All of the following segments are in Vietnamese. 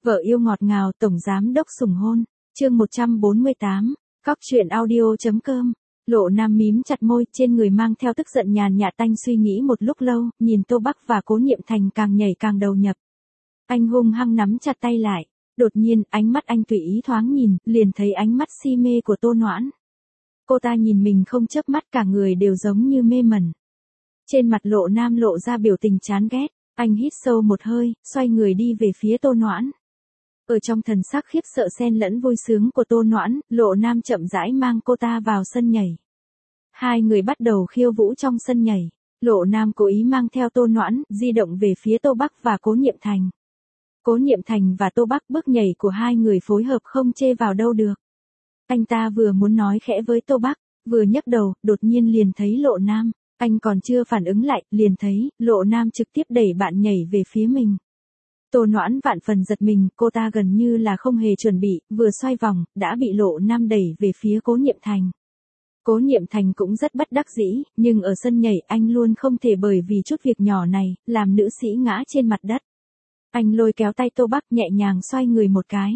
Vợ yêu ngọt ngào tổng giám đốc sủng hôn. Chương 148. Cóc truyện audio.com. Lộ Nam mím chặt môi, trên người mang theo tức giận nhàn nhạt tanh, suy nghĩ một lúc lâu, nhìn Tô Bắc và Cố Niệm Thành càng nhảy càng đầu nhập. Anh hung hăng nắm chặt tay lại. Đột nhiên, ánh mắt anh tùy ý thoáng nhìn, liền thấy ánh mắt si mê của Tô Noãn. Cô ta nhìn mình không chớp mắt, cả người đều giống như mê mẩn. Trên mặt Lộ Nam lộ ra biểu tình chán ghét, anh hít sâu một hơi, xoay người đi về phía Tô Noãn. Ở trong thần sắc khiếp sợ xen lẫn vui sướng của Tô Noãn, Lộ Nam chậm rãi mang cô ta vào sân nhảy. Hai người bắt đầu khiêu vũ trong sân nhảy. Lộ Nam cố ý mang theo Tô Noãn, di động về phía Tô Bắc và Cố Niệm Thành. Cố Niệm Thành và Tô Bắc, bước nhảy của hai người phối hợp không chê vào đâu được. Anh ta vừa muốn nói khẽ với Tô Bắc, vừa nhấc đầu, đột nhiên liền thấy Lộ Nam. Anh còn chưa phản ứng lại, liền thấy, Lộ Nam trực tiếp đẩy bạn nhảy về phía mình. Tô Noãn vạn phần giật mình, cô ta gần như là không hề chuẩn bị, vừa xoay vòng, đã bị Lộ Nam đẩy về phía Cố Niệm Thành. Cố Niệm Thành cũng rất bất đắc dĩ, nhưng ở sân nhảy anh luôn không thể bởi vì chút việc nhỏ này, làm nữ sĩ ngã trên mặt đất. Anh lôi kéo tay Tô Bắc, nhẹ nhàng xoay người một cái.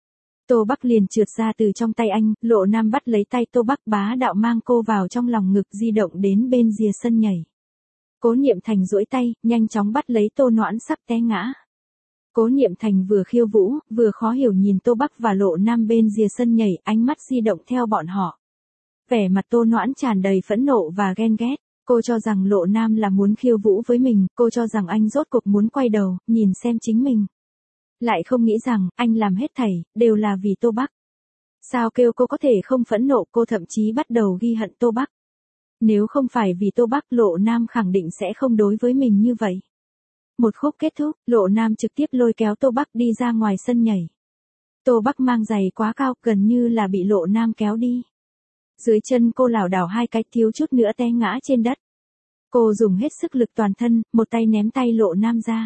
Tô Bắc liền trượt ra từ trong tay anh, Lộ Nam bắt lấy tay Tô Bắc, bá đạo mang cô vào trong lòng ngực, di động đến bên rìa sân nhảy. Cố Niệm Thành duỗi tay, nhanh chóng bắt lấy Tô Noãn, sắp té ngã. Cố Niệm Thành vừa khiêu vũ, vừa khó hiểu nhìn Tô Bắc và Lộ Nam bên rìa sân nhảy, ánh mắt di động theo bọn họ. Vẻ mặt Tô Noãn tràn đầy phẫn nộ và ghen ghét. Cô cho rằng Lộ Nam là muốn khiêu vũ với mình, cô cho rằng anh rốt cuộc muốn quay đầu, nhìn xem chính mình. Lại không nghĩ rằng, anh làm hết thảy, đều là vì Tô Bắc. Sao kêu cô có thể không phẫn nộ, cô thậm chí bắt đầu ghi hận Tô Bắc. Nếu không phải vì Tô Bắc, Lộ Nam khẳng định sẽ không đối với mình như vậy. Một khúc kết thúc, Lộ Nam trực tiếp lôi kéo Tô Bắc đi ra ngoài sân nhảy. Tô Bắc mang giày quá cao, gần như là bị Lộ Nam kéo đi. Dưới chân cô lảo đảo hai cái, thiếu chút nữa té ngã trên đất. Cô dùng hết sức lực toàn thân, một tay ném tay Lộ Nam ra.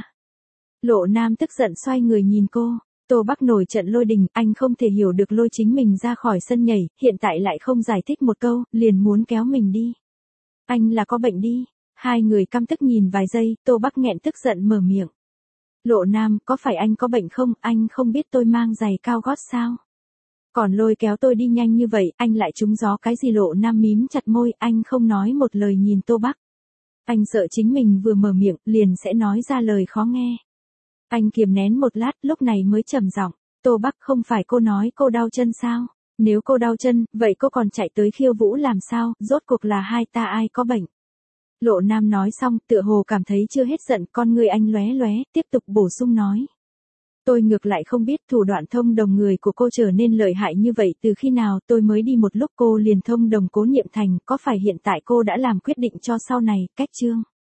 Lộ Nam tức giận xoay người nhìn cô. Tô Bắc nổi trận lôi đình, anh không thể hiểu được lôi chính mình ra khỏi sân nhảy, hiện tại lại không giải thích một câu, liền muốn kéo mình đi. Anh là có bệnh đi. Hai người căm tức nhìn vài giây, Tô Bắc nghẹn tức giận mở miệng. Lộ Nam, có phải anh có bệnh không, anh không biết tôi mang giày cao gót sao? Còn lôi kéo tôi đi nhanh như vậy, anh lại trúng gió cái gì? Lộ Nam mím chặt môi, anh không nói một lời nhìn Tô Bắc. Anh sợ chính mình vừa mở miệng, liền sẽ nói ra lời khó nghe. Anh kiềm nén một lát, lúc này mới trầm giọng. Tô Bắc, không phải cô nói cô đau chân sao? Nếu cô đau chân, vậy cô còn chạy tới khiêu vũ làm sao? Rốt cuộc là hai ta ai có bệnh? Lộ Nam nói xong, tựa hồ cảm thấy chưa hết giận, con người anh lóe lóe, tiếp tục bổ sung nói. Tôi ngược lại không biết thủ đoạn thông đồng người của cô trở nên lợi hại như vậy từ khi nào, tôi mới đi một lúc cô liền thông đồng Cố Niệm Thành, có phải hiện tại cô đã làm quyết định cho sau này, cách chương?